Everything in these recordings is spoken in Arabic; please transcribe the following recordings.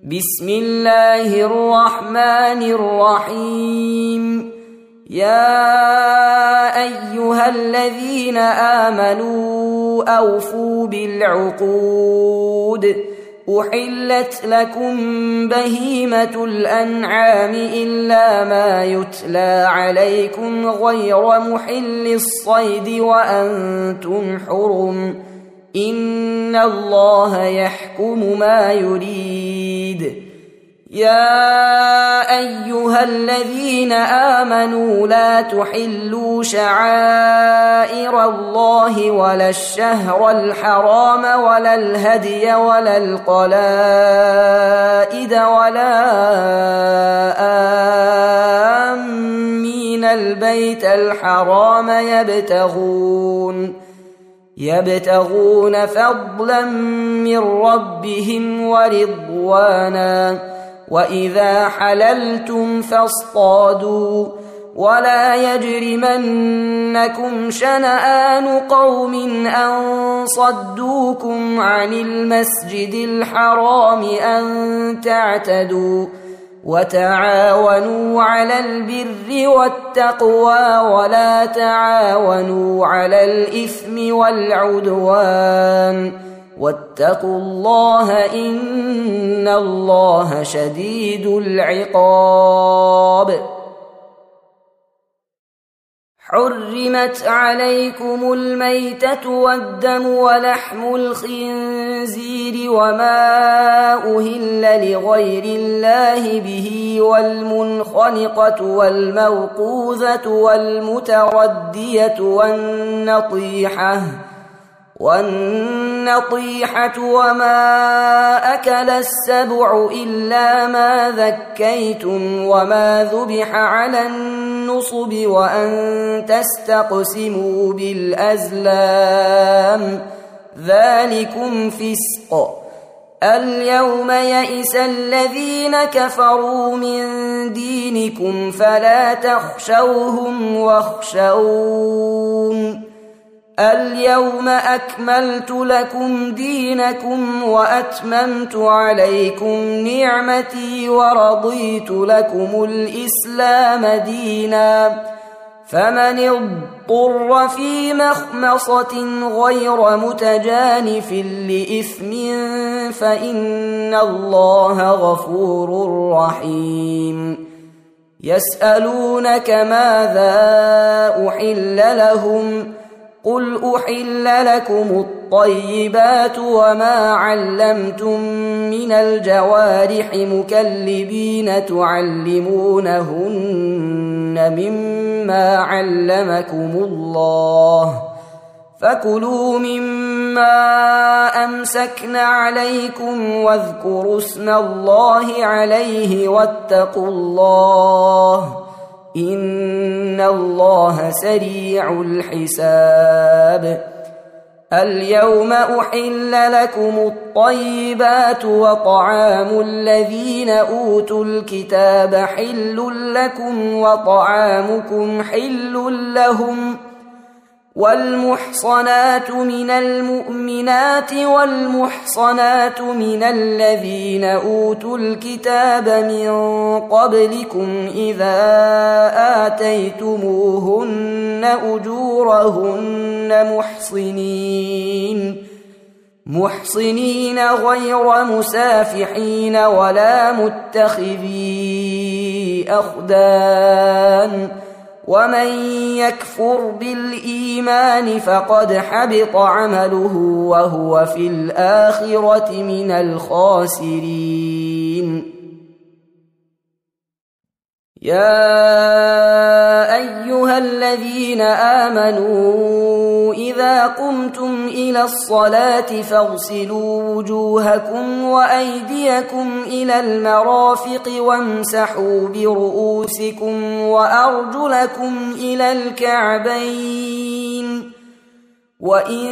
بسم الله الرحمن الرحيم. يا أيها الذين آمنوا أوفوا بالعقود. أحلت لكم بهيمة الأنعام إلا ما يتلى عليكم غير محل الصيد وأنتم حرم. إن الله يحكم ما يريد. يا أيها الذين آمنوا لا تحلوا شعائر الله ولا الشهر الحرام ولا الهدي ولا القلائد ولا آمين البيت الحرام يبتغون فضلا من ربهم ورضوانا. وإذا حللتم فاصطادوا ولا يجرمنكم شنآن قوم أن صدوكم عن المسجد الحرام أن تعتدوا. وتعاونوا على البر والتقوى ولا تعاونوا على الإثم والعدوان. واتقوا الله إن الله شديد العقاب. حرمت عليكم الميتة والدم ولحم الخنزير وما أهل لغير الله به والمنخنقة والموقوذة والمتردية والنطيحة وما أكل السبع إلا ما ذكيتم وما ذبح على النصب وأن تستقسموا بالأزلام ذلكم فسق. اليوم يئس الذين كفروا من دينكم فلا تخشوهم واخشون. اليوم أكملت لكم دينكم وأتممت عليكم نعمتي ورضيت لكم الإسلام دينا. فمن اضطر في مخمصة غير متجانف لإثم فإن الله غفور رحيم. يسألونك ماذا أحل لهم قل أحل لكم الطيبات وما علمتم من الجوارح مكلبين تعلمونهن مما علمكم الله فكلوا مما أمسكن عليكم واذكروا اسم الله عليه واتقوا الله إن الله سريع الحساب. اليوم أحل لكم الطيبات وطعام الذين أوتوا الكتاب حل لكم وطعامكم حل لهم. والمحصنات من المؤمنات والمحصنات من الذين أوتوا الكتاب من قبلكم إذا آتيتموهن أجورهن محصنين غير مسافحين ولا متخذي أخدان. ومن يكفر بالإيمان فقد حبط عمله وهو في الآخرة من الخاسرين. يا أيها الذين آمنوا إذا قمتم إلى الصلاة فاغسلوا وجوهكم وأيديكم إلى المرافق وامسحوا برؤوسكم وأرجلكم إلى الكعبين. وإن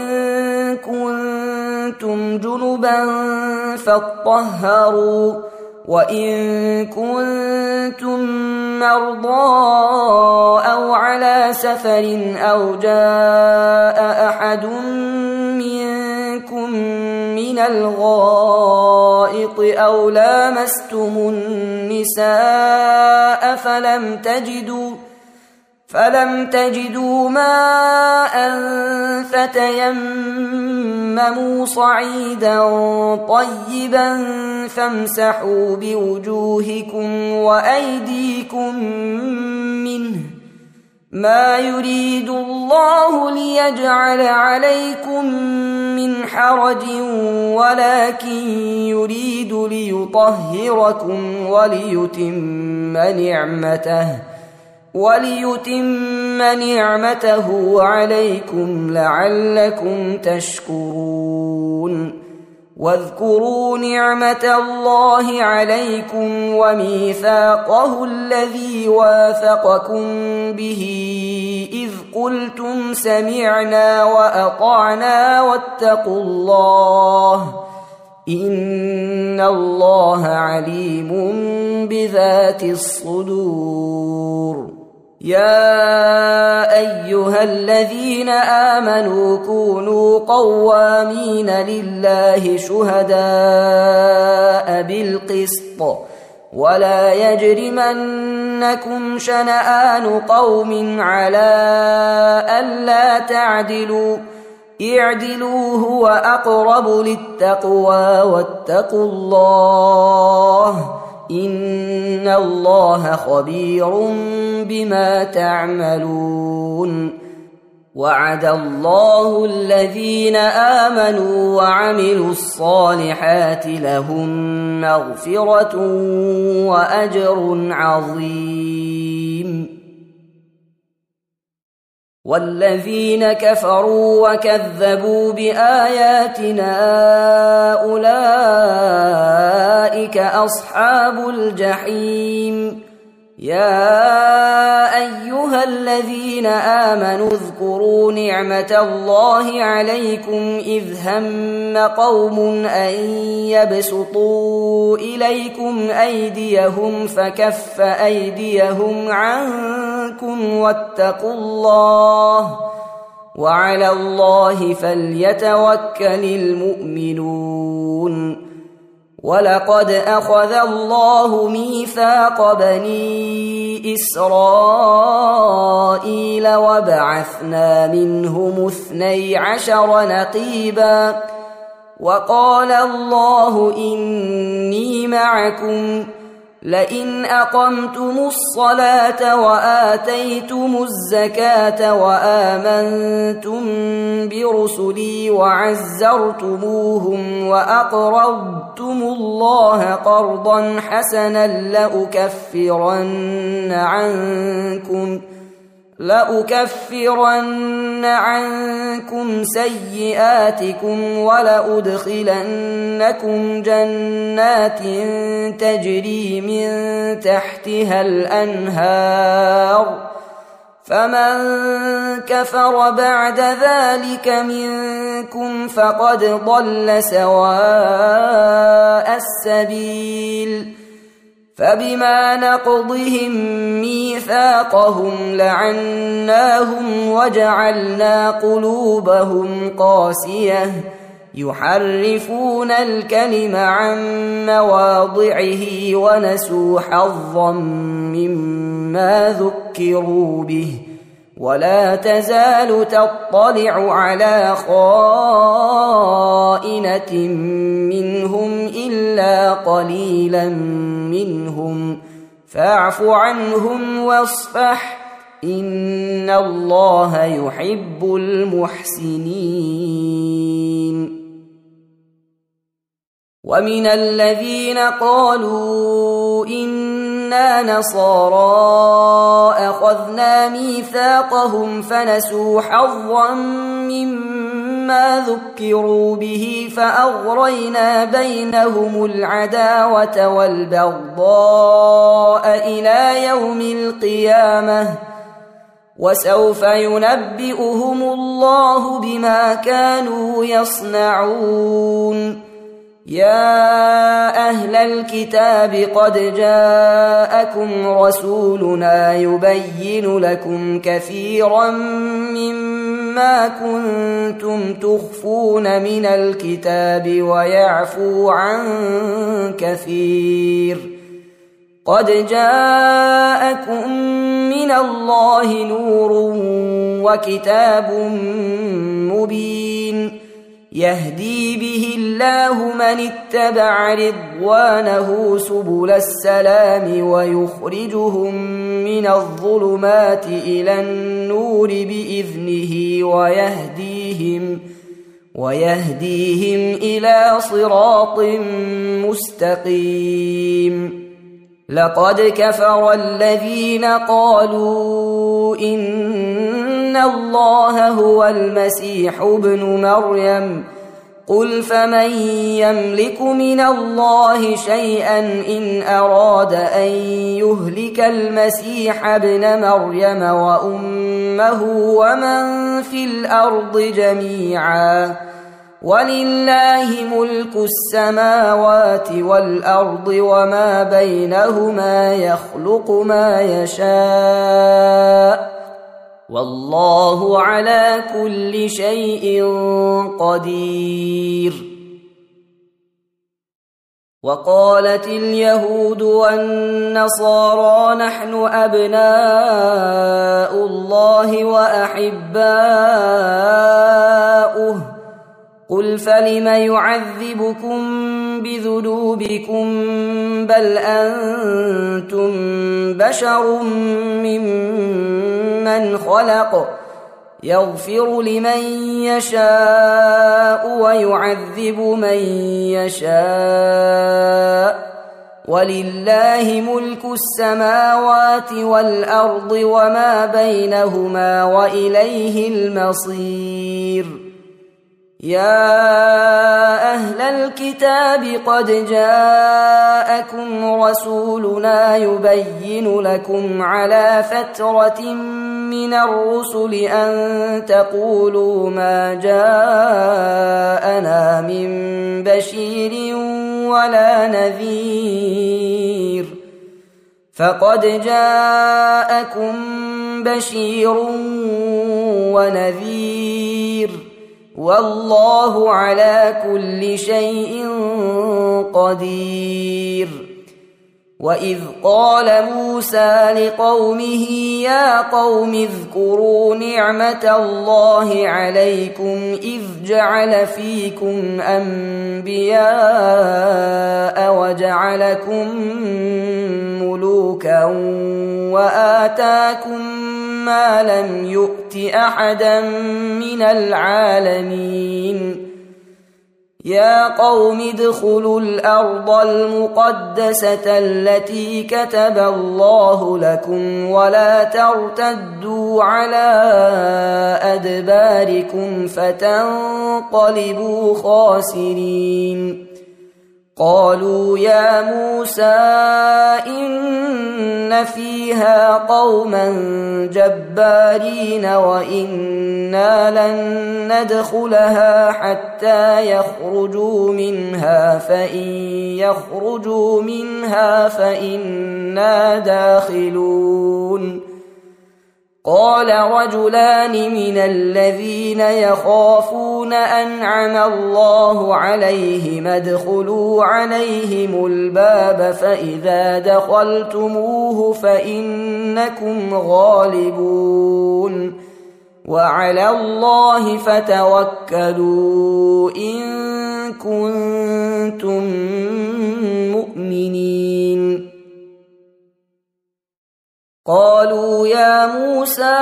كنتم جنبا فاطهروا وإن كنتم مرضى أو على سفر أو جاء أحد منكم من الغائط أو لامستم النساء فلم تجدوا ماء فتيمموا صعيدا طيبا فامسحوا بوجوهكم وأيديكم منه ما يريد الله ليجعل عليكم من حرج ولكن يريد ليطهركم وليتم نعمته عليكم لعلكم تشكرون واذكروا نعمة الله عليكم وميثاقه الذي واثقكم به إذ قلتم سمعنا وأطعنا واتقوا الله إن الله عليم بذات الصدور. يا أيها الذين آمنوا كونوا قوامين لله شهداء بالقسط ولا يجرمنكم شنآن قوم على ألا تعدلوا اعدلوا هو أقرب للتقوى واتقوا الله إن الله خبير بما تعملون. وعد الله الذين آمنوا وعملوا الصالحات لهم مغفرة وأجر عظيم. والذين كفروا وكذبوا بآياتنا أولئك أصحاب الجحيم. يا أيها الذين آمنوا اذكروا نعمة الله عليكم إذ هم قوم أن يبسطوا إليكم أيديهم فكف أيديهم عنكم واتقوا الله وعلى الله فليتوكل المؤمنون. ولقد أخذ الله ميثاق بني إسرائيل وبعثنا منهم 12 نقيبا وقال الله إني معكم لئن أقمتم الصلاة وآتيتم الزكاة وآمنتم برسلي وعزرتموهم وأقرضتم الله قرضا حسنا لأكفرن عنكم سيئاتكم ولأدخلنكم جنات تجري من تحتها الأنهار فمن كفر بعد ذلك منكم فقد ضل سواء السبيل. فبما نقضهم ميثاقهم لعناهم وجعلنا قلوبهم قاسية يحرفون الكلم عن مواضعه ونسوا حظا مما ذكروا به ولا تزال تطلع على خائنة منهم إلا قليلا منهم فاعف عنهم واصفح إن الله يحب المحسنين. ومن الذين قالوا إنا نصارى أخذنا ميثاقهم فنسوا حظا مما ذكروا به فأغرينا بينهم العداوة والبغضاء إلى يوم القيامة وسوف ينبئهم الله بما كانوا يصنعون. يا أهل الكتاب قد جاءكم رسولنا يبين لكم كثيرا مما ما كنتم تخفون من الكتاب ويعفو عن كثير. قد جاءكم من الله نور وكتاب مبين يهدي به الله من اتبع رضوانه سبل السلام ويخرجهم من الظلمات إلى النور بإذنه ويهديهم إلى صراط مستقيم. لقد كفر الذين قالوا إن الله هو المسيح ابن مريم قل فمن يملك من الله شيئا إن أراد أن يهلك المسيح ابن مريم وأمه ومن في الأرض جميعا ولله ملك السماوات والأرض وما بينهما يخلق ما يشاء والله على كل شيء قدير. وقالت اليهود والنصارى نحن أبناء الله وأحباؤه قل فلم يعذبكم بذنوبكم بل أنتم بشر ممن خلق يغفر لمن يشاء ويعذب من يشاء ولله ملك السماوات والأرض وما بينهما وإليه المصير. يا أهل الكتاب قد جاءكم رسولنا يبين لكم على فترة من الرسل أن تقولوا ما جاءنا من بشير ولا نذير فقد جاءكم بشير ونذير والله على كل شيء قدير. وإذ قال موسى لقومه يا قوم اذكروا نعمة الله عليكم إذ جعل فيكم أنبياء وجعلكم ملوكا وآتاكم ما لم يؤت أحدا من العالمين. يا قوم ادخلوا الأرض المقدسة التي كتب الله لكم ولا ترتدوا على أدباركم فتنقلبوا خاسرين. قالوا يا موسى إن فيها قوما جبارين وإنا لن ندخلها حتى يخرجوا منها فإن يخرجوا منها فإنا داخلون. قال رجلان من الذين يخافون أنعم الله عليهم ادخلوا عليهم الباب فإذا دخلتموه فإنكم غالبون وعلى الله فتوكلوا إن كنتم مؤمنين. قالوا يا موسى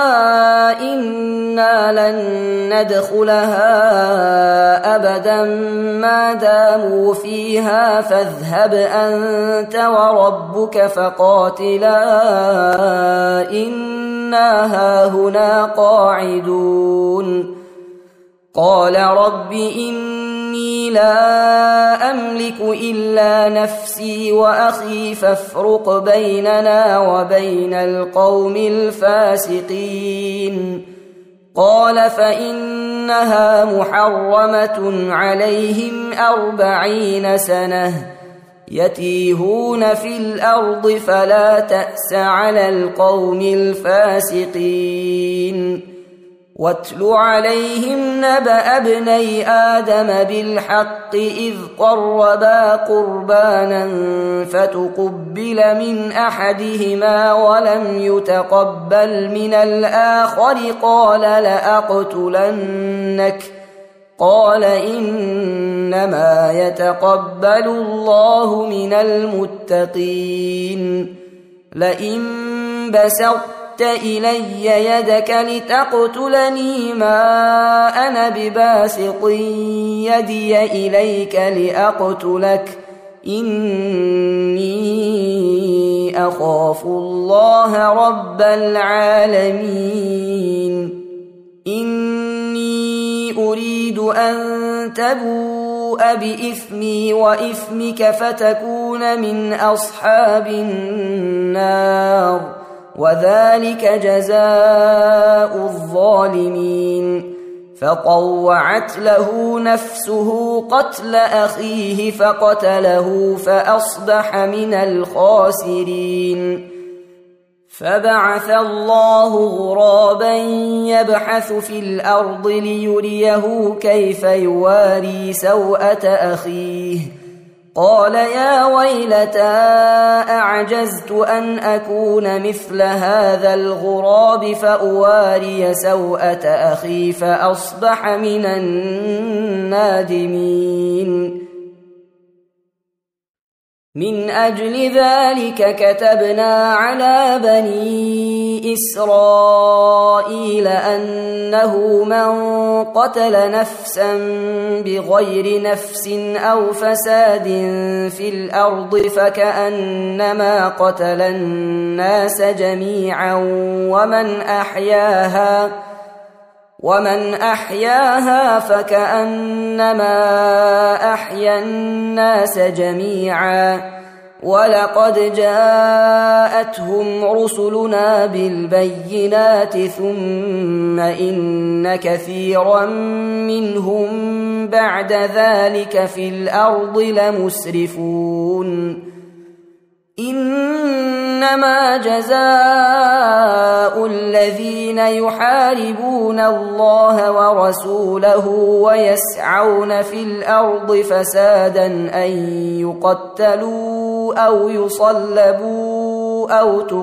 إنا لن ندخلها أبدا ما داموا فيها فاذهب أنت وربك فقاتلا إنا هاهنا قاعدون. قال رب إني لا أملك إلا نفسي وأخي فافرق بيننا وبين القوم الفاسقين. قال فإنها محرمة عليهم 40 سنة يتيهون في الأرض فلا تأس على القوم الفاسقين. واتل عليهم نبأ ابني آدم بالحق إذ قربا قربانا فتقبل من أحدهما ولم يتقبل من الآخر قال لأقتلنك قال إنما يتقبل الله من المتقين لئن بسطت إلي يدك لتقتلني ما أنا بباسط يدي إليك لأقتلك إني أخاف الله رب العالمين إني أريد أن تبوء بإثمي وإثمك فتكون من أصحاب النار وذلك جزاء الظالمين فطوعت له نفسه قتل أخيه فقتله فأصبح من الخاسرين فبعث الله غرابا يبحث في الأرض ليريه كيف يواري سوءة أخيه قال يا ويلتى أعجزت أن أكون مثل هذا الغراب فأواري سوءة أخي فأصبح من النادمين من أجل ذلك كتبنا على بني إسرائيل أنه من قتل نفسا بغير نفس أو فساد في الأرض فكأنما قتل الناس جميعا ومن أحياها فكأنما أحيا الناس جميعا ولقد جاءتهم رسلنا بالبينات ثم إن كثيرا منهم بعد ذلك في الأرض لمسرفون إنما جزاء الذين يحاربون الله ورسوله ويسعون في الأرض فسادا أن يقتلوا أو يصلبوا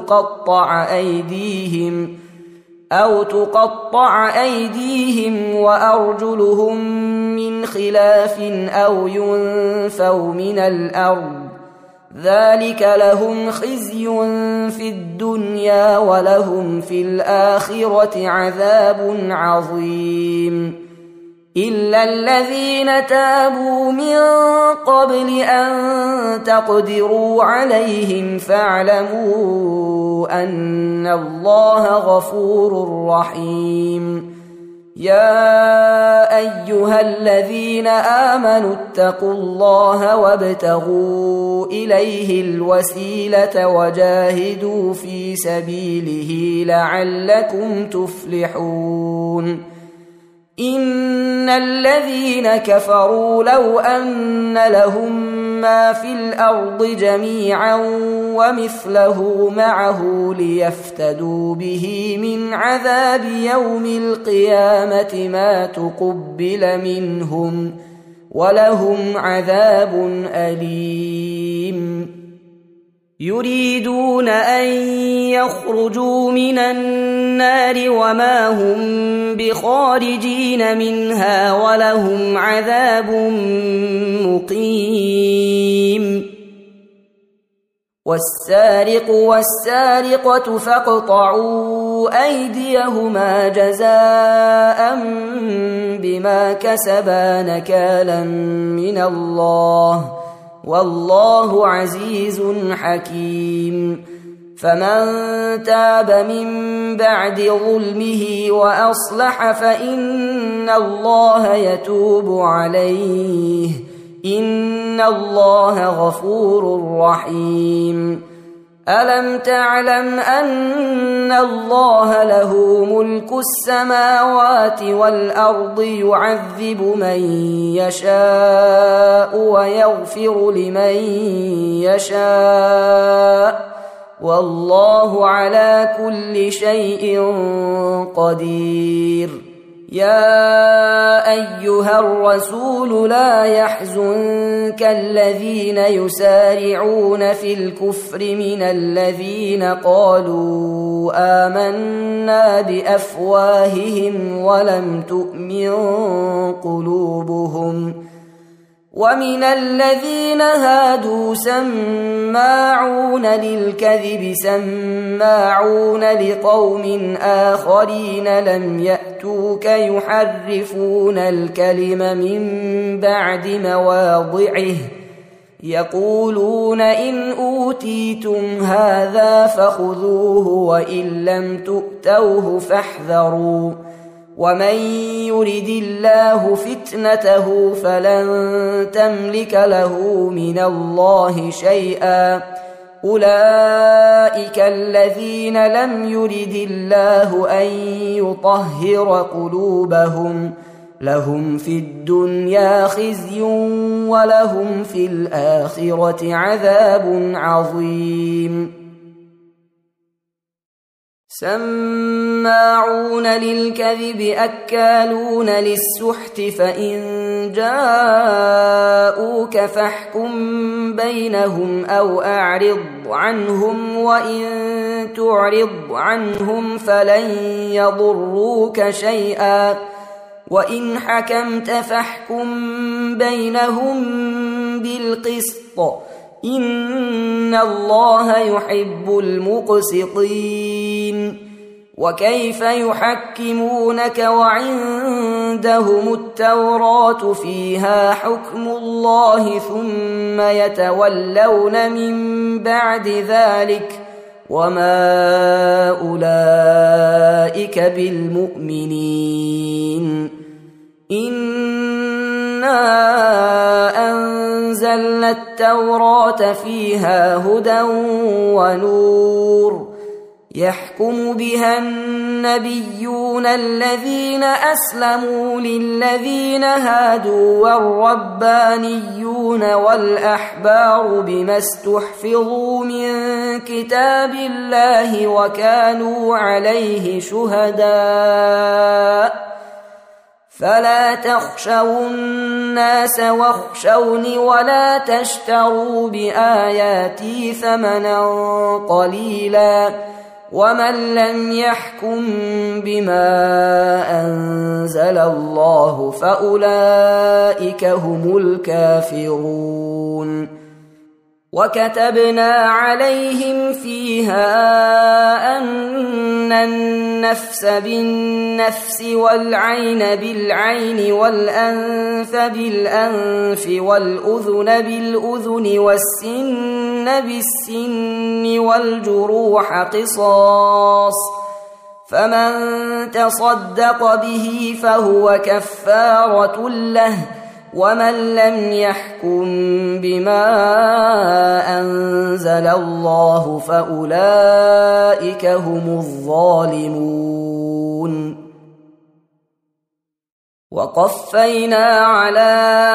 أو تقطع أيديهم وأرجلهم من خلاف أو ينفوا من الأرض ذلك لهم خزي في الدنيا ولهم في الآخرة عذاب عظيم إلا الذين تابوا من قبل أن تقدروا عليهم فاعلموا أن الله غفور رحيم يا أيها الذين آمنوا اتقوا الله وابتغوا إليه الوسيلة وجاهدوا في سبيله لعلكم تفلحون إن الذين كفروا لو أن لهم ما في الأرض جميعا ومثله معه ليفتدوا به من عذاب يوم القيامة ما تقبل منهم ولهم عذاب أليم يريدون أن يخرجوا من النار وما هم بخارجين منها ولهم عذاب مقيم والسارق والسارقة فاقطعوا أيديهما جزاء بما كسبا نكالا من الله والله عزيز حكيم فمن تاب من بعد ظلمه وأصلح فإن الله يتوب عليه إن الله غفور رحيم ألم تعلم أن الله له ملك السماوات والأرض يعذب من يشاء ويغفر لمن يشاء والله على كل شيء قدير. يا أيها الرسول لا يحزنك الذين يسارعون في الكفر من الذين قالوا آمنا بأفواههم ولم تؤمن قلوبهم، ومن الذين هادوا سماعون للكذب سماعون لقوم آخرين لم يأتوك يحرفون الكلم من بعد مواضعه، يقولون إن أوتيتم هذا فخذوه وإن لم تؤتوه فاحذروا، ومن يرد الله فتنته فلن تملك له من الله شيئا، أولئك الذين لم يرد الله أن يطهر قلوبهم، لهم في الدنيا خزي ولهم في الآخرة عذاب عظيم. سماعون للكذب أكالون للسحت، فإن جاءوك فاحكم بينهم أو أعرض عنهم، وإن تعرض عنهم فلن يضروك شيئا، وإن حكمت فاحكم بينهم بالقسط، إن الله يحب المقسطين. وكيف يحكمونك وعندهم التوراة فيها حكم الله ثم يتولون من بعد ذلك، وما أولئك بالمؤمنين. إنا أنزلنا التوراة فيها هدى ونور، يحكم بها النبيون الذين أسلموا للذين هادوا والربانيون والأحبار بما استحفظوا من كتاب الله وكانوا عليه شهداء، فلا تخشوا الناس واخشوني ولا تشتروا بآياتي ثمنا قليلا، ومن لم يحكم بما أنزل الله فأولئك هم الكافرون. وكتبنا عليهم فيها أن النفس بالنفس والعين بالعين والأنف بالأنف والأذن بالأذن والسن بالسن والجروح قصاص، فمن تصدق به فهو كفارة له، ومن لم يحكم بما أنزل الله فأولئك هم الظالمون. وقفينا على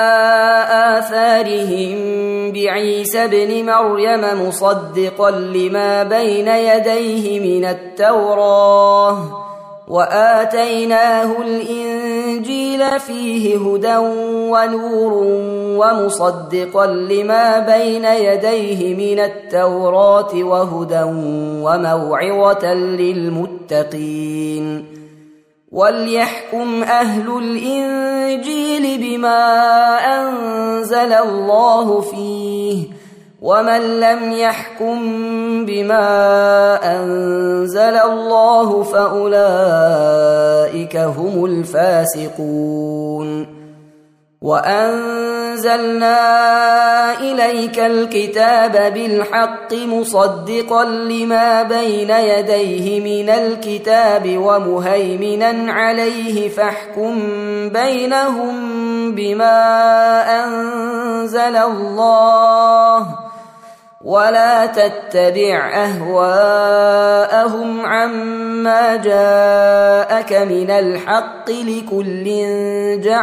آثارهم بعيسى ابن مريم مصدقا لما بين يديه من التوراة، وآتيناه الإنجيل فيه هدى ونور ومصدقا لما بين يديه من التوراة وهدى وموعظة للمتقين. وليحكم أهل الإنجيل بما أنزل الله فيه، ومن لم يحكم بما أنزل الله فأولئك هم الفاسقون. وأنزلنا إليك الكتاب بالحق مصدقا لما بين يديه من الكتاب ومهيمنا عليه، فاحكم بينهم بما أنزل الله، ولا تتبع أهواءهم عما جاءك من الحق، لكل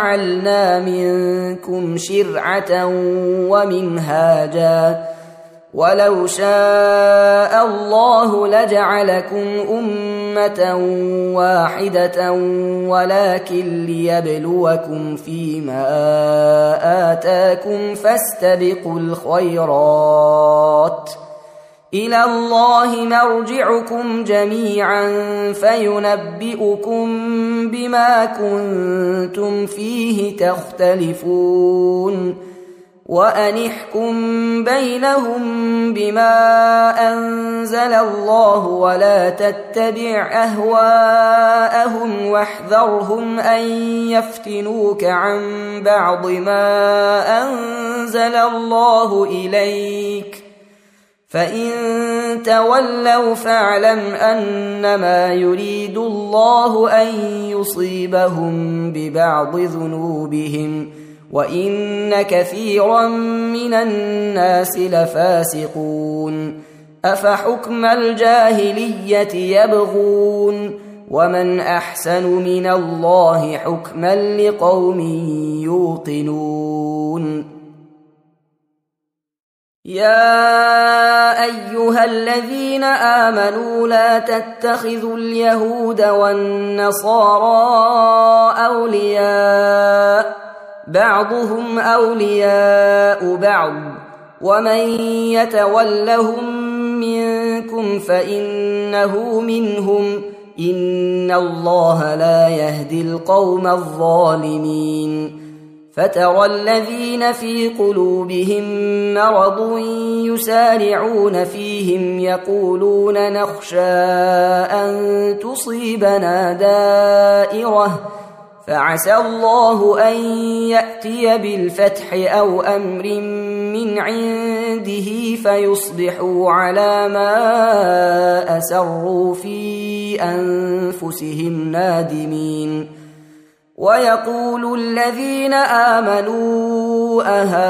جعلنا منكم شرعة ومنهاجا ولو شاء الله لجعلكم أمة واحدة ولكن ليبلوكم فيما آتاكم فاستبقوا الخيرات إلى الله مرجعكم جميعا فينبئكم بما كنتم فيه تختلفون وأنحكم بينهم بما أنزل الله ولا تتبع أهواءهم واحذرهم أن يفتنوك عن بعض ما أنزل الله إليك فإن تولوا فاعلم أنما يريد الله أن يصيبهم ببعض ذنوبهم وإن كثيرا من الناس لفاسقون أفحكم الجاهلية يبغون ومن أحسن من الله حكما لقوم يوقنون يا أيها الذين آمنوا لا تتخذوا اليهود والنصارى أولياء بعضهم أولياء بعض ومن يتولهم منكم فإنه منهم إن الله لا يهدي القوم الظالمين فترى الذين في قلوبهم مرض يسارعون فيهم يقولون نخشى أن تصيبنا دائرة فعسى الله أن يأتي بالفتح أو أمر من عنده فيصبحوا على ما أسروا في أنفسهم نادمين ويقول الذين آمنوا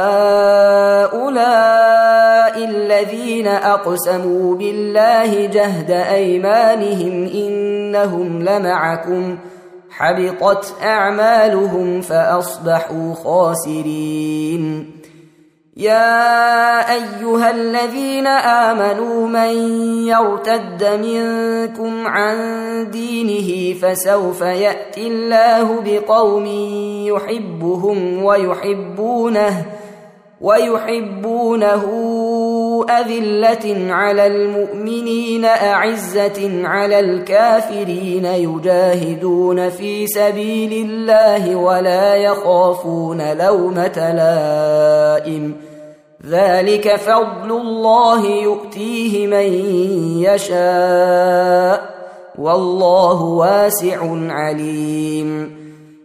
أهؤلاء الذين أقسموا بالله جهد أيمانهم إنهم لمعكم حبطت أعمالهم فأصبحوا خاسرين يا أيها الذين آمنوا من يرتد منكم عن دينه فسوف يأتي الله بقوم يحبهم ويحبونه أذلة على المؤمنين أعزة على الكافرين يجاهدون في سبيل الله ولا يخافون لومة لائم ذلك فضل الله يؤتيه من يشاء والله واسع عليم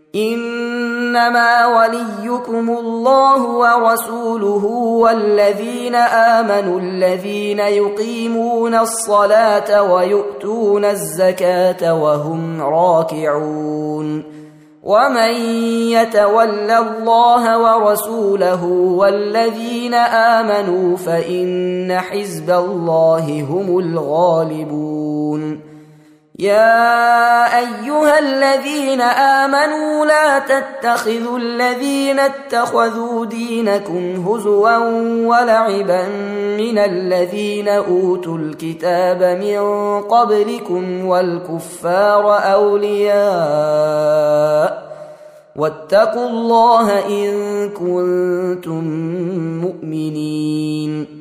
إنما وليكم الله ورسوله والذين آمنوا الذين يقيمون الصلاة ويؤتون الزكاة وهم راكعون ومن يتول الله ورسوله والذين آمنوا فإن حزب الله هم الغالبون يا أيها الذين آمنوا لا تتخذوا الذين اتخذوا دينكم هزوا ولعبا من الذين أوتوا الكتاب من قبلكم والكفار أولياء واتقوا الله إن كنتم مؤمنين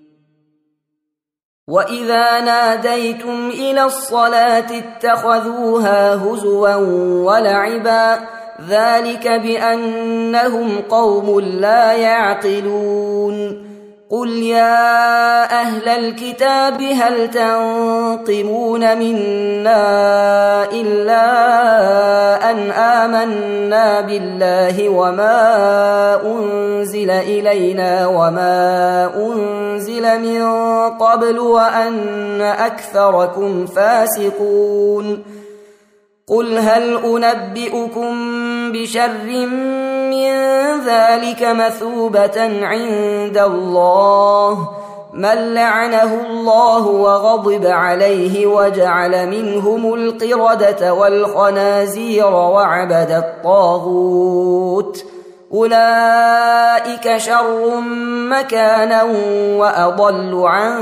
وإذا ناديتم إلى الصلاة اتخذوها هزوا ولعبا ذلك بأنهم قوم لا يعقلون قل يا أهل الكتاب هل تنقمون منا إلا أن آمنا بالله وما أنزل إلينا وما أنزل من قبل وأن أكثركم فاسقون قل هل أنبئكم بشر من ذلك مثوبة عند الله من لعنه الله وغضب عليه وجعل منهم القردة والخنازير وعبد الطاغوت أولئك شر مكانا وأضل عن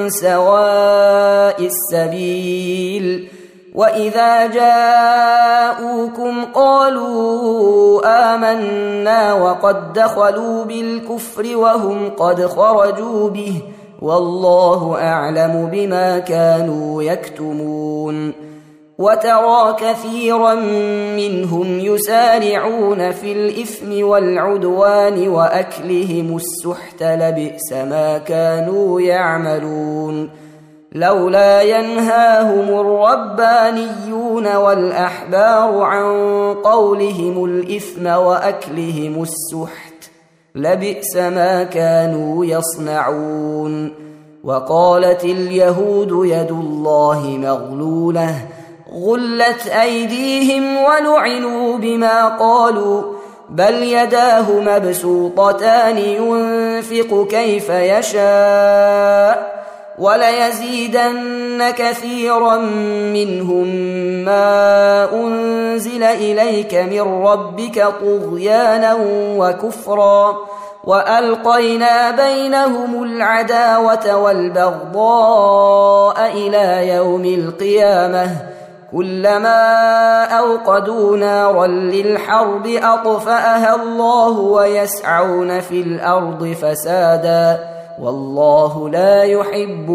سواء السبيل وإذا جاءوكم قالوا آمنا وقد دخلوا بالكفر وهم قد خرجوا به والله أعلم بما كانوا يكتمون وترى كثيرا منهم يسارعون في الإثم والعدوان وأكلهم السحت لبئس ما كانوا يعملون لولا ينهاهم الربانيون والأحبار عن قولهم الإثم وأكلهم السحت لبئس ما كانوا يصنعون وقالت اليهود يد الله مغلولة غلت أيديهم ولعنوا بما قالوا بل يداه مبسوطتان ينفق كيف يشاء وليزيدن كثيرا منهم ما أنزل إليك من ربك طغيانا وكفرا وألقينا بينهم العداوة والبغضاء إلى يوم القيامة كلما أوقدوا نارا للحرب أطفأها الله ويسعون في الأرض فسادا والله لا يحب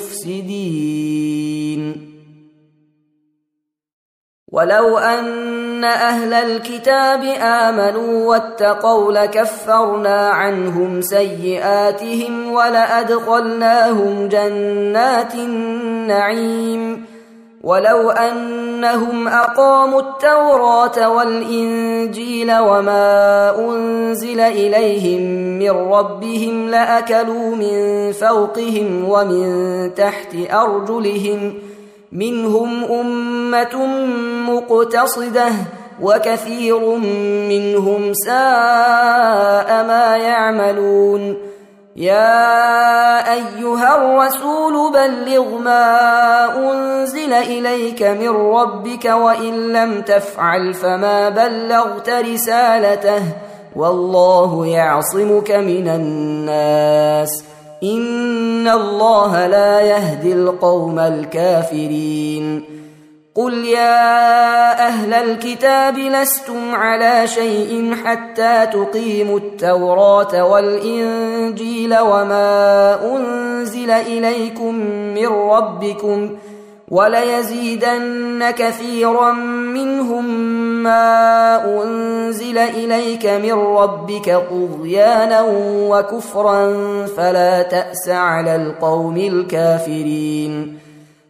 المفسدين ولو أن أهل الكتاب آمنوا واتقوا لكفرنا عنهم سيئاتهم ولأدخلناهم جنات النعيم ولو أنهم أقاموا التوراة والإنجيل وما أنزل إليهم من ربهم لأكلوا من فوقهم ومن تحت أرجلهم منهم أمة مقتصدة وكثير منهم ساء ما يعملون يا أيها الرسول بلغ ما أنزل إليك من ربك وإن لم تفعل فما بلغت رسالته والله يعصمك من الناس إن الله لا يهدي القوم الكافرين قل يا أهل الكتاب لستم على شيء حتى تقيموا التوراة والإنجيل وما أنزل إليكم من ربكم وليزيدن كثيرا منهم ما أنزل إليك من ربك طغيانا وكفرا فلا تأس على القوم الكافرين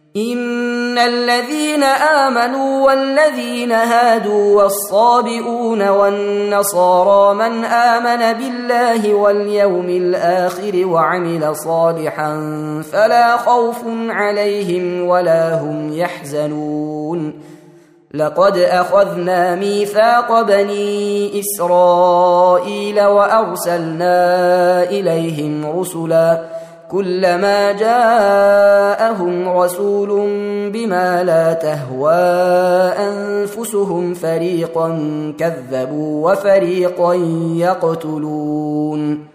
إن الذين آمنوا والذين هادوا والصابئون والنصارى من آمن بالله واليوم الآخر وعمل صالحا فلا خوف عليهم ولا هم يحزنون لقد أخذنا ميثاق بني إسرائيل وأرسلنا إليهم رسلا كلما جاءهم رسول بما لا تهوى أنفسهم فريقا كذبوا وفريقا يقتلون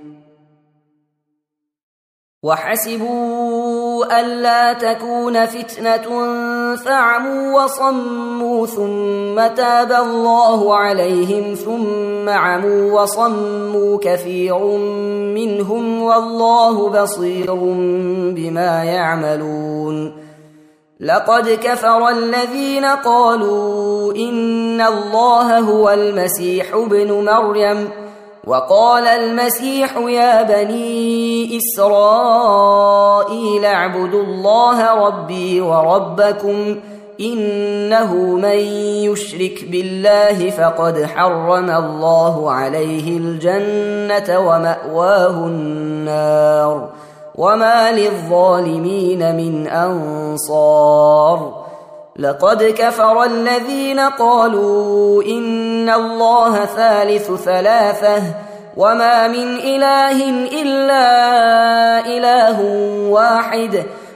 وحسبوا ألا تكون فتنة فعموا وصموا ثم تاب الله عليهم ثم عموا وصموا كثير منهم والله بصير بما يعملون لقد كفر الذين قالوا إن الله هو المسيح ابن مريم وقال المسيح يا بني إسرائيل اعبدوا الله ربي وربكم إنه من يشرك بالله فقد حرم الله عليه الجنة ومأواه النار وما للظالمين من أنصار لقد كفر الذين قالوا إن الله ثالث ثلاثة وما من إله إلا إله واحد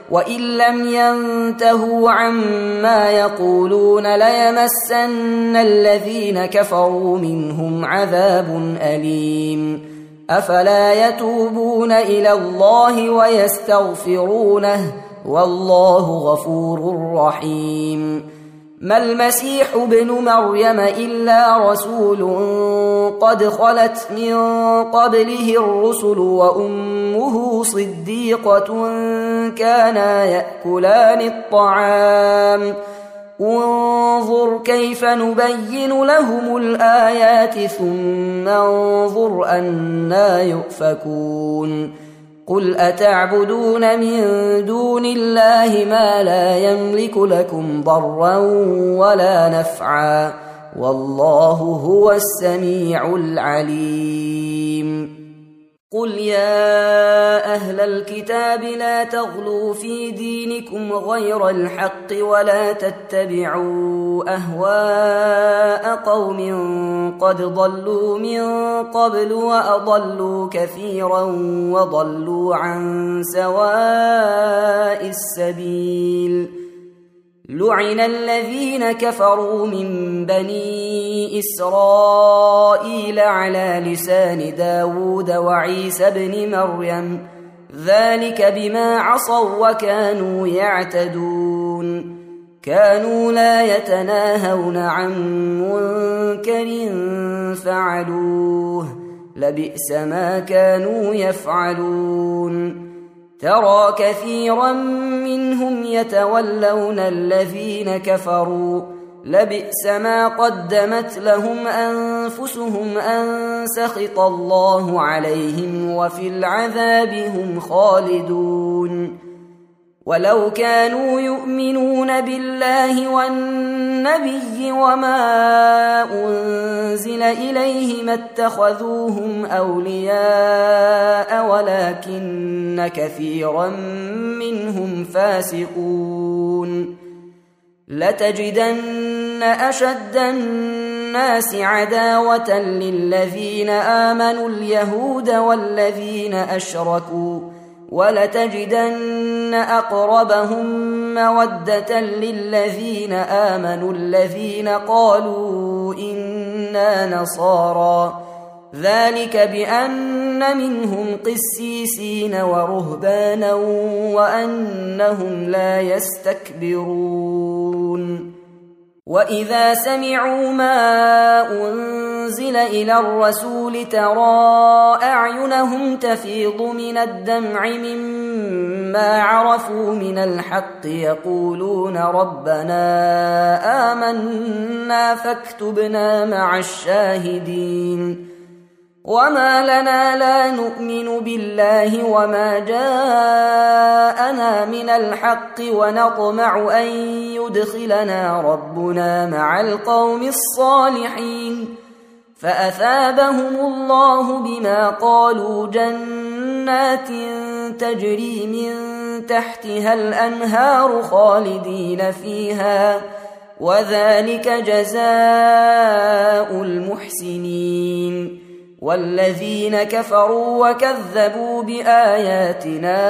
وإن لم ينتهوا عما يقولون ليمسن الذين كفروا منهم عذاب أليم أفلا يتوبون إلى الله ويستغفرونه والله غفور رحيم ما المسيح ابن مريم إلا رسول قد خلت من قبله الرسل وأمه صديقة كانا يأكلان الطعام انظر كيف نبين لهم الآيات ثم انظر أنى يؤفكون قل أتعبدون من دون الله ما لا يملك لكم ضرا ولا نفعا والله هو السميع العليم قل يا أهل الكتاب لا تغلوا في دينكم غير الحق ولا تتبعوا أهواء قوم قد ضلوا من قبل وأضلوا كثيرا وضلوا عن سواء السبيل لعن الذين كفروا من بني إسرائيل على لسان داود وعيسى بن مريم ذلك بما عصوا وكانوا يعتدون كانوا لا يتناهون عن منكر فعلوه لبئس ما كانوا يفعلون ترى كثيرا منهم يتولون الذين كفروا لبئس ما قدمت لهم أنفسهم أن سخط الله عليهم وفي العذاب هم خالدون ولو كانوا يؤمنون بالله والنبي وما أنزل إليه ما اتخذوهم أولياء ولكن كثيرا منهم فاسقون لتجدن أشد الناس عداوة للذين آمنوا اليهود والذين أشركوا ولتجدن أقربهم مودة للذين آمنوا الذين قالوا إنا نصارى ذلك بأن منهم قسيسين ورهبانا وأنهم لا يستكبرون وإذا سمعوا ما أنزل إلى الرسول ترى أعينهم تفيض من الدمع مما عرفوا من الحق يقولون ربنا آمنا فاكتبنا مع الشاهدين وما لنا لا نؤمن بالله وما جاءنا من الحق ونطمع أن يدخلنا ربنا مع القوم الصالحين فأثابهم الله بما قالوا جنات تجري من تحتها الأنهار خالدين فيها وذلك جزاء المحسنين والذين كفروا وكذبوا بآياتنا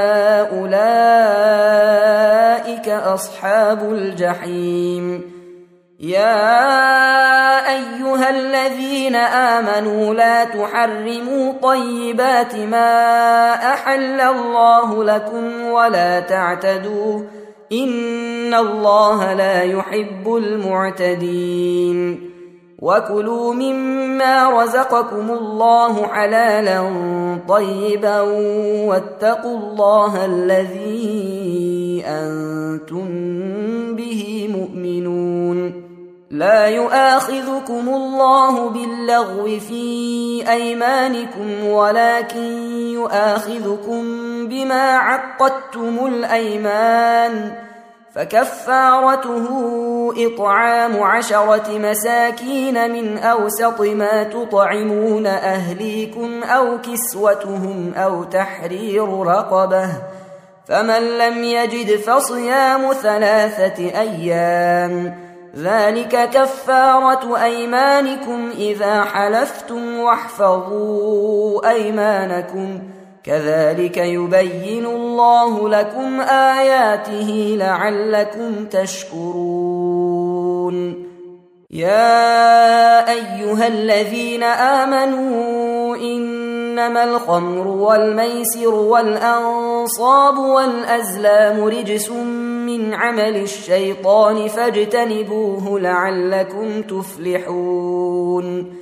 أولئك أصحاب الجحيم يا أيها الذين آمنوا لا تحرموا طيبات ما أحل الله لكم ولا تعتدوا إن الله لا يحب المعتدين وكلوا مما رزقكم الله حلالا طيبا واتقوا الله الذي أنتم به مؤمنون لا يؤاخذكم الله باللغو في أيمانكم ولكن يؤاخذكم بما عقدتم الأيمان فكفارته إطعام 10 مساكين من أوسط ما تطعمون أهليكم أو كسوتهم أو تحرير رقبة فمن لم يجد فصيام 3 أيام ذلك كفارة أيمانكم إذا حلفتم واحفظوا أيمانكم كذلك يبين الله لكم آياته لعلكم تشكرون. يا أيها الذين آمنوا إنما الخمر والميسر والأنصاب والأزلام رجس من عمل الشيطان فاجتنبوه لعلكم تفلحون.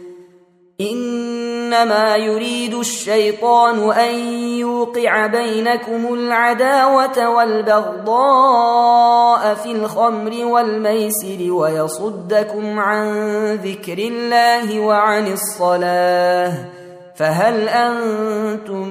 إنما يريد الشيطان أن يوقع بينكم العداوة والبغضاء في الخمر والميسر ويصدكم عن ذكر الله وعن الصلاة فهل أنتم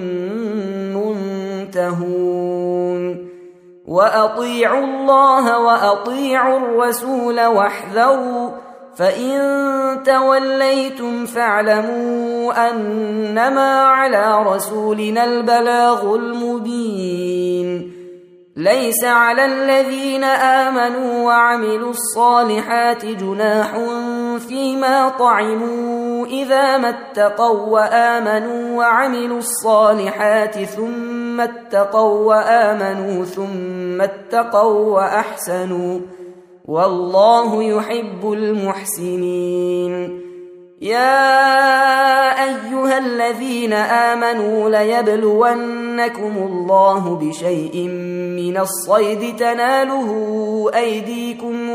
منتهون؟ وأطيعوا الله وأطيعوا الرسول واحذروا فإن توليتم فاعلموا أنما على رسولنا البلاغ المبين. ليس على الذين آمنوا وعملوا الصالحات جناح فيما طعموا إذا ما اتقوا وآمنوا وعملوا الصالحات ثم اتقوا وآمنوا ثم اتقوا وأحسنوا والله يحب المحسنين. يا أيها الذين آمنوا ليبلونكم الله بشيء من الصيد تناله أيديكم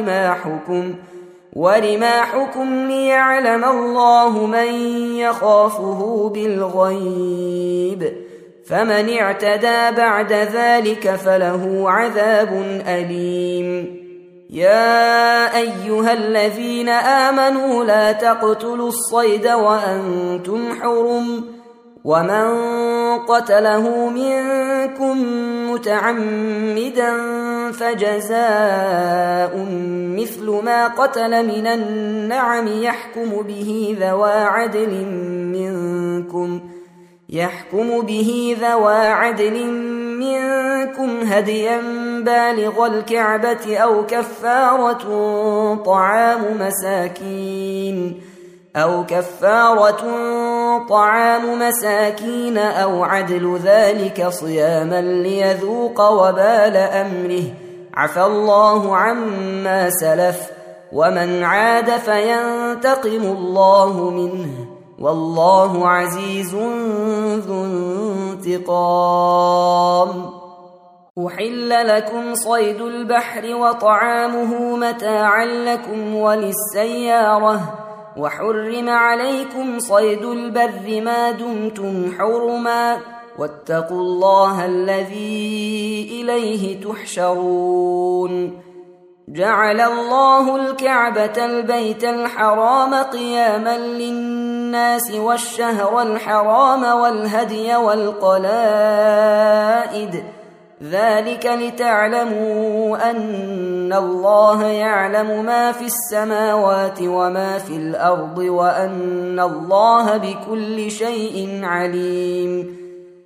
ورماحكم ليعلم الله من يخافه بالغيب فمن اعتدى بعد ذلك فله عذاب أليم. يا أيها الذين آمنوا لا تقتلوا الصيد وأنتم حرم ومن قتله منكم متعمدا فجزاء مثل ما قتل من النعم يحكم به ذوى عدل منكم هديا بالغ الكعبة أو كفارة طعام مساكين أو عدل ذلك صياما ليذوق وبال أمره عفى الله عما سلف ومن عاد فينتقم الله منه والله عزيز ذو انتقام. أحل لكم صيد البحر وطعامه متاعا لكم وللسيارة وحرم عليكم صيد البر ما دمتم حرما واتقوا الله الذي إليه تحشرون. جعل الله الكعبة البيت الحرام قياما للناس والشهر الحرام والهدي والقلائد ذلك لتعلموا أن الله يعلم ما في السماوات وما في الأرض وأن الله بكل شيء عليم.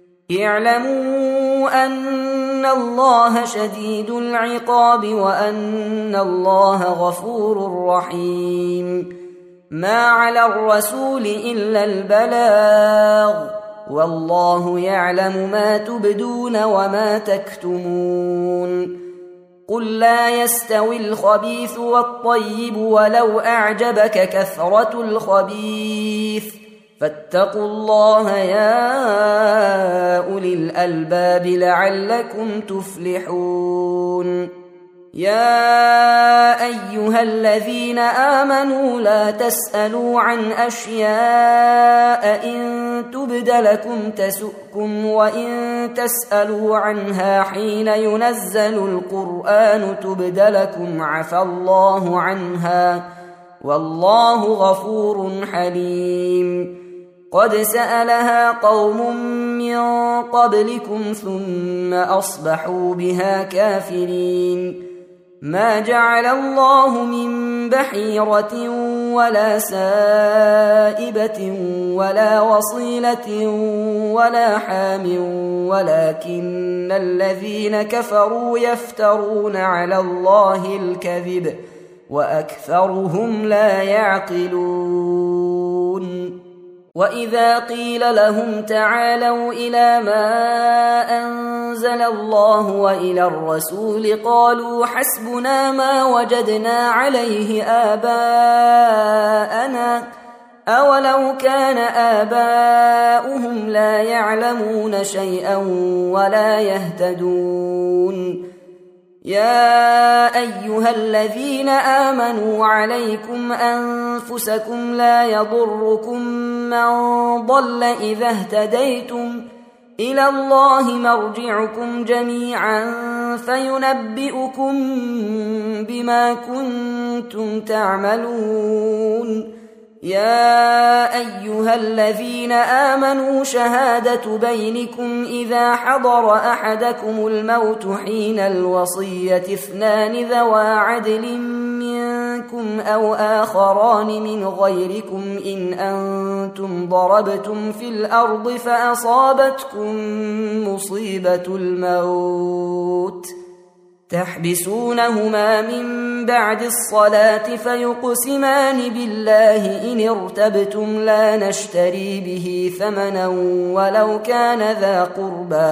اعلموا أن الله شديد العقاب وأن الله غفور رحيم. ما على الرسول إلا البلاغ والله يعلم ما تبدون وما تكتمون. قل لا يستوي الخبيث والطيب ولو أعجبك كثرة الخبيث فاتقوا الله يا أولي الألباب لعلكم تفلحون. يا أيها الذين آمنوا لا تسألوا عن أشياء إن تبد لكم تسؤكم وإن تسألوا عنها حين ينزل القرآن تبد لكم عفى الله عنها والله غفور حليم. قد سألها قوم من قبلكم ثم أصبحوا بها كافرين. ما جعل الله من بحيرة ولا سائبة ولا وصيلة ولا حام ولكن الذين كفروا يفترون على الله الكذب وأكثرهم لا يعقلون. وإذا قيل لهم تعالوا إلى ما أنزل الله وإلى الرسول قالوا حسبنا ما وجدنا عليه آباءنا أولو كان آباؤهم لا يعلمون شيئا ولا يهتدون يا أيها الذين آمنوا عليكم أنفسكم لا يضركم من ضل إذا اهتديتم إلى الله مرجعكم جميعا فينبئكم بما كنتم تعملون يا أيها الذين آمنوا شهادة بينكم إذا حضر أحدكم الموت حين الوصية 2 ذوى عدل منكم أو آخران من غيركم إن أنتم ضربتم في الأرض فأصابتكم مصيبة الموت تحبسونهما من بعد الصلاة فيقسمان بالله إن ارتبتم لا نشتري به ثمنا ولو كان ذا قربى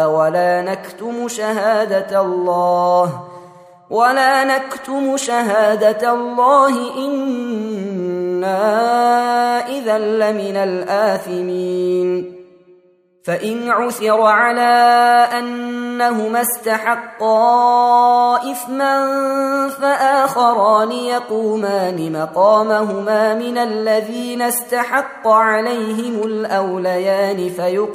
ولا نكتم شهادة الله إنا إذا لمن الآثمين فإن عثر على أنهما استحقا إثما فآخران يقومان مقامهما من الذين استحق عليهم الأوليان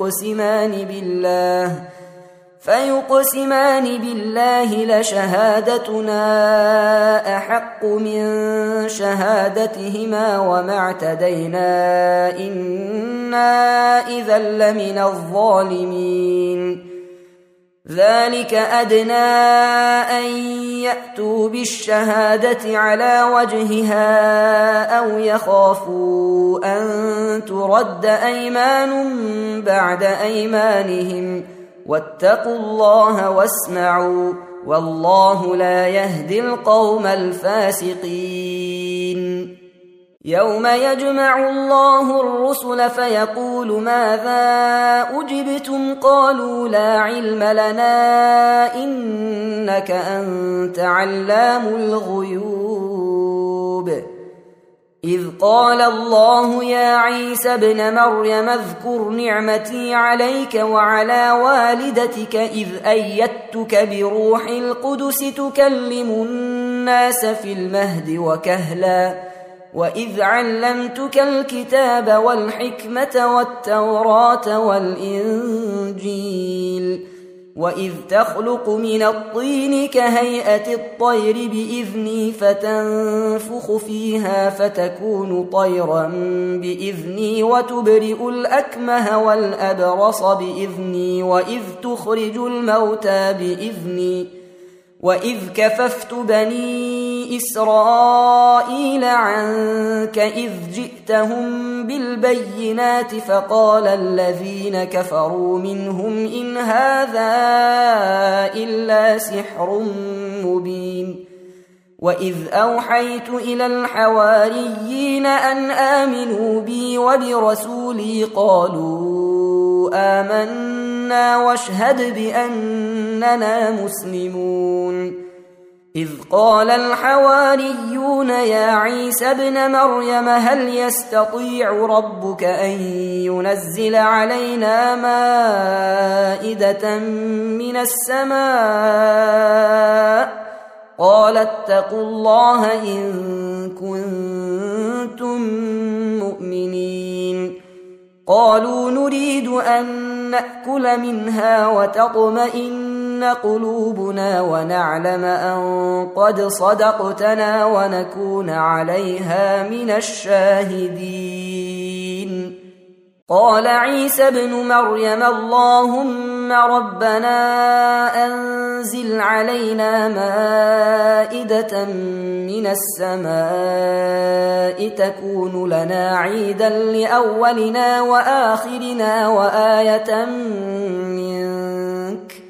فيقسمان بالله لشهادتنا أحق من شهادتهما وما اعتدينا إنا إذا لمن الظالمين ذلك أدنى أن يأتوا بالشهادة على وجهها أو يخافوا أن ترد أيمان بعد أيمانهم واتقوا الله واسمعوا والله لا يهدي القوم الفاسقين يوم يجمع الله الرسل فيقول ماذا أجبتم قالوا لا علم لنا إنك أنت علام الغيوب إذ قال الله يا عيسى ابن مريم اذكر نعمتي عليك وعلى والدتك إذ أيدتك بروح القدس تكلم الناس في المهد وكهلا وإذ علمتك الكتاب والحكمة والتوراة والإنجيل وإذ تخلق من الطين كهيئة الطير بإذني فتنفخ فيها فتكون طيرا بإذني وتبرئ الأكمه والأبرص بإذني وإذ تخرج الموتى بإذني وإذ كففت بني إسرائيل عنك إذ جئتهم بالبينات فقال الذين كفروا منهم إن هذا إلا سحر مبين وإذ أوحيت إلى الحواريين أن آمنوا بي وبرسولي قالوا آمنا واشهد بأننا مسلمون إذ قال الحواريون يا عيسى ابن مريم هل يستطيع ربك أن ينزل علينا مائدة من السماء قال اتقوا الله إن كنتم مؤمنين قالوا نريد أن نأكل منها وتطمئن قلوبنا ونعلم أن قد صدقتنا ونكون عليها من الشاهدين قال عيسى ابن مريم اللهم ربنا أنزل علينا مائدة من السماء تكون لنا عيدا لأولنا وآخرنا وآية منك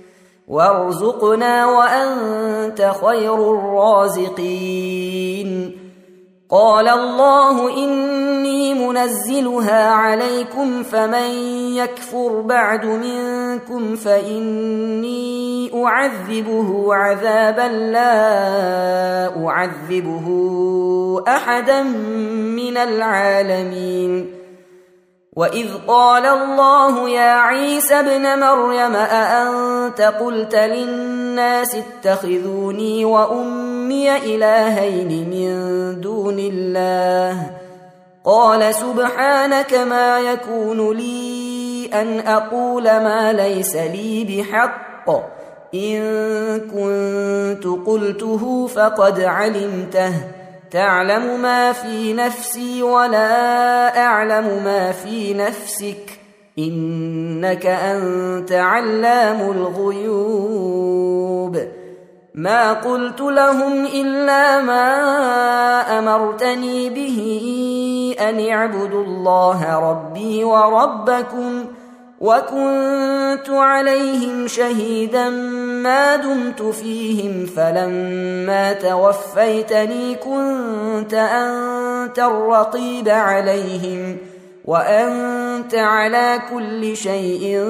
وارزقنا وأنت خير الرازقين قال الله إني منزلها عليكم فمن يكفر بعد منكم فإني أعذبه عذابا لا أعذبه أحدا من العالمين وإذ قال الله يا عيسى ابن مريم أأنت قلت للناس اتخذوني وأمي إلهين من دون الله قال سبحانك ما يكون لي أن أقول ما ليس لي بحق إن كنت قلته فقد علمته تعلم ما في نفسي ولا أعلم ما في نفسك إنك أنت علام الغيوب ما قلت لهم إلا ما أمرتني به أن اعبدوا الله ربي وربكم وكنت عليهم شهيدا ما دمت فيهم فلما توفيتني كنت أنت الرقيب عليهم وأنت على كل شيء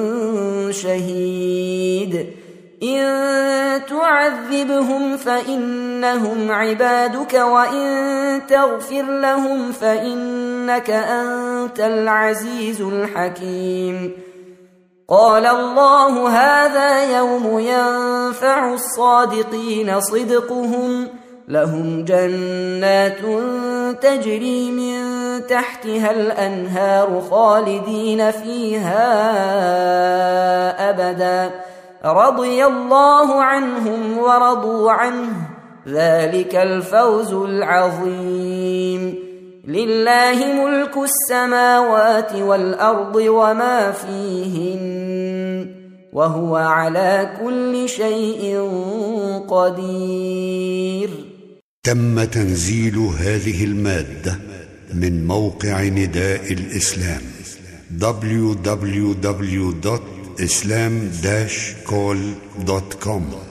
شهيد إن تعذبهم فإنهم عبادك وإن تغفر لهم فإنك أنت العزيز الحكيم قال الله هذا يوم ينفع الصادقين صدقهم لهم جنات تجري من تحتها الأنهار خالدين فيها أبدا رضي الله عنهم ورضوا عنه ذلك الفوز العظيم لله ملك السماوات والأرض وما فيهن وهو على كل شيء قدير. تم تنزيل هذه المادة من موقع نداء الإسلام www.islam-call.com